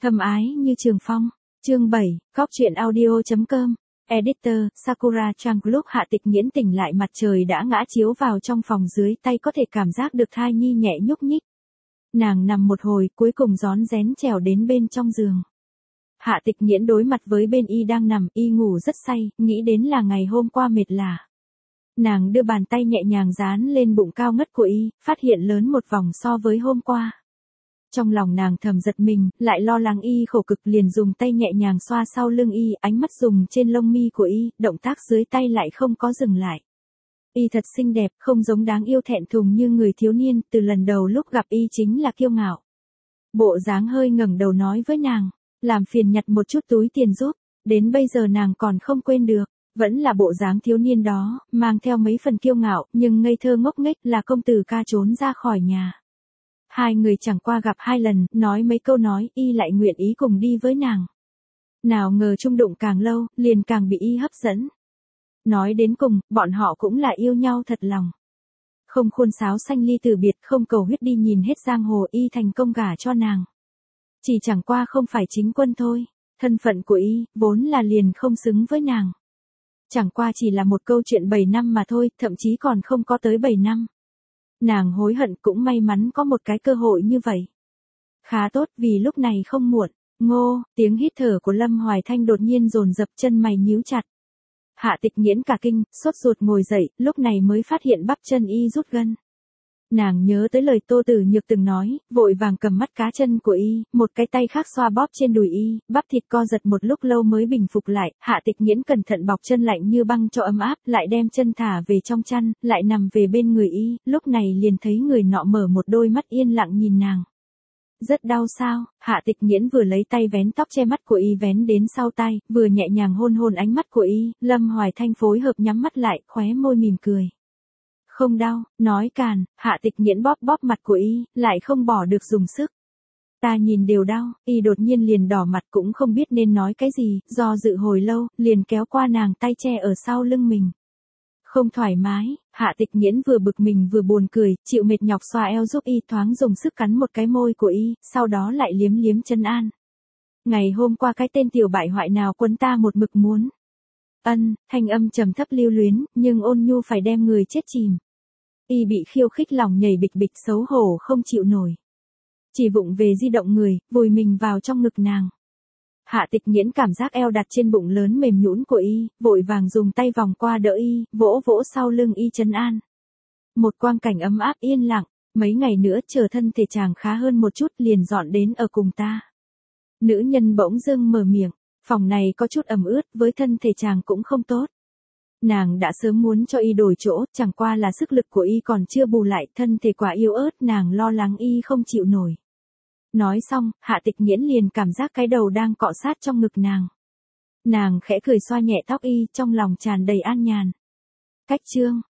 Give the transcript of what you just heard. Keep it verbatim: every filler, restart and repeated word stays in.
Thâm ái như trường phong. Chương bảy, góc truyện audio chấm com. Editor, Sakura Trang. Lúc Hạ Tịch Nghiễn tỉnh lại mặt trời đã ngã chiếu vào trong phòng, dưới tay có thể cảm giác được thai nhi nhẹ nhúc nhích. Nàng nằm một hồi, cuối cùng rón rén trèo đến bên trong giường. Hạ Tịch Nghiễn đối mặt với bên y đang nằm, y ngủ rất say, nghĩ đến là ngày hôm qua mệt lả. Nàng đưa bàn tay nhẹ nhàng dán lên bụng cao ngất của y, phát hiện lớn một vòng so với hôm qua. Trong lòng nàng thầm giật mình, lại lo lắng y khổ cực, liền dùng tay nhẹ nhàng xoa sau lưng y, ánh mắt dùng trên lông mi của y, động tác dưới tay lại không có dừng lại. Y thật xinh đẹp, không giống đáng yêu thẹn thùng như người thiếu niên, từ lần đầu lúc gặp y chính là kiêu ngạo. Bộ dáng hơi ngẩng đầu nói với nàng, làm phiền nhặt một chút túi tiền giúp, đến bây giờ nàng còn không quên được, vẫn là bộ dáng thiếu niên đó, mang theo mấy phần kiêu ngạo, nhưng ngây thơ ngốc nghếch, là công tử ca trốn ra khỏi nhà. Hai người chẳng qua gặp hai lần, nói mấy câu nói, y lại nguyện ý cùng đi với nàng. Nào ngờ chung đụng càng lâu, liền càng bị y hấp dẫn. Nói đến cùng, bọn họ cũng là yêu nhau thật lòng. Không khuôn sáo sanh ly từ biệt, không cầu huyết đi nhìn hết giang hồ, y thành công gả cho nàng. Chỉ chẳng qua không phải chính quân thôi, thân phận của y, vốn là liền không xứng với nàng. Chẳng qua chỉ là một câu chuyện bảy năm mà thôi, thậm chí còn không có tới bảy năm. Nàng hối hận, cũng may mắn có một cái cơ hội như vậy. Khá tốt, vì lúc này không muộn. Ngô, tiếng hít thở của Lâm Hoài Thanh đột nhiên dồn dập, chân mày nhíu chặt. Hạ Tịch Nghiễn cả kinh, sốt ruột ngồi dậy, lúc này mới phát hiện bắp chân y rút gân. Nàng nhớ tới lời Tô Tử Nhược từng nói, vội vàng cầm mắt cá chân của y, một cái tay khác xoa bóp trên đùi y, bắp thịt co giật một lúc lâu mới bình phục lại. Hạ Tịch Nghiễn cẩn thận bọc chân lạnh như băng cho ấm áp, lại đem chân thả về trong chăn, lại nằm về bên người y, lúc này liền thấy người nọ mở một đôi mắt yên lặng nhìn nàng. Rất đau sao? Hạ Tịch Nghiễn vừa lấy tay vén tóc che mắt của y vén đến sau tai, vừa nhẹ nhàng hôn hôn ánh mắt của y. Lâm Hoài Thanh phối hợp nhắm mắt lại, khóe môi mỉm cười. Không đau, nói càn. Hạ Tịch Nghiễn bóp bóp mặt của y, lại không bỏ được dùng sức. Ta nhìn đều đau. Y đột nhiên liền đỏ mặt, cũng không biết nên nói cái gì, do dự hồi lâu, liền kéo qua nàng, tay che ở sau lưng mình. Không thoải mái. Hạ Tịch Nghiễn vừa bực mình vừa buồn cười, chịu mệt nhọc xoa eo giúp y, thoáng dùng sức cắn một cái môi của y, sau đó lại liếm liếm chân an. Ngày hôm qua cái tên tiểu bại hoại nào quấn ta một mực muốn. Ân, thanh âm trầm thấp lưu luyến, nhưng ôn nhu phải đem người chết chìm. Y bị khiêu khích lòng nhảy bịch bịch, xấu hổ không chịu nổi. Chỉ vụng về di động người, vùi mình vào trong ngực nàng. Hạ Tịch Nghiễn cảm giác eo đặt trên bụng lớn mềm nhũn của y, vội vàng dùng tay vòng qua đỡ y, vỗ vỗ sau lưng y trấn an. Một quang cảnh ấm áp yên lặng, mấy ngày nữa chờ thân thể chàng khá hơn một chút liền dọn đến ở cùng ta. Nữ nhân bỗng dưng mở miệng, phòng này có chút ẩm ướt, với thân thể chàng cũng không tốt. Nàng đã sớm muốn cho y đổi chỗ, chẳng qua là sức lực của y còn chưa bù lại, thân thể quá yếu ớt, nàng lo lắng y không chịu nổi. Nói xong, Hạ Tịch Nghiễn liền cảm giác cái đầu đang cọ sát trong ngực nàng. Nàng khẽ cười xoa nhẹ tóc y, trong lòng tràn đầy an nhàn. Cách chương,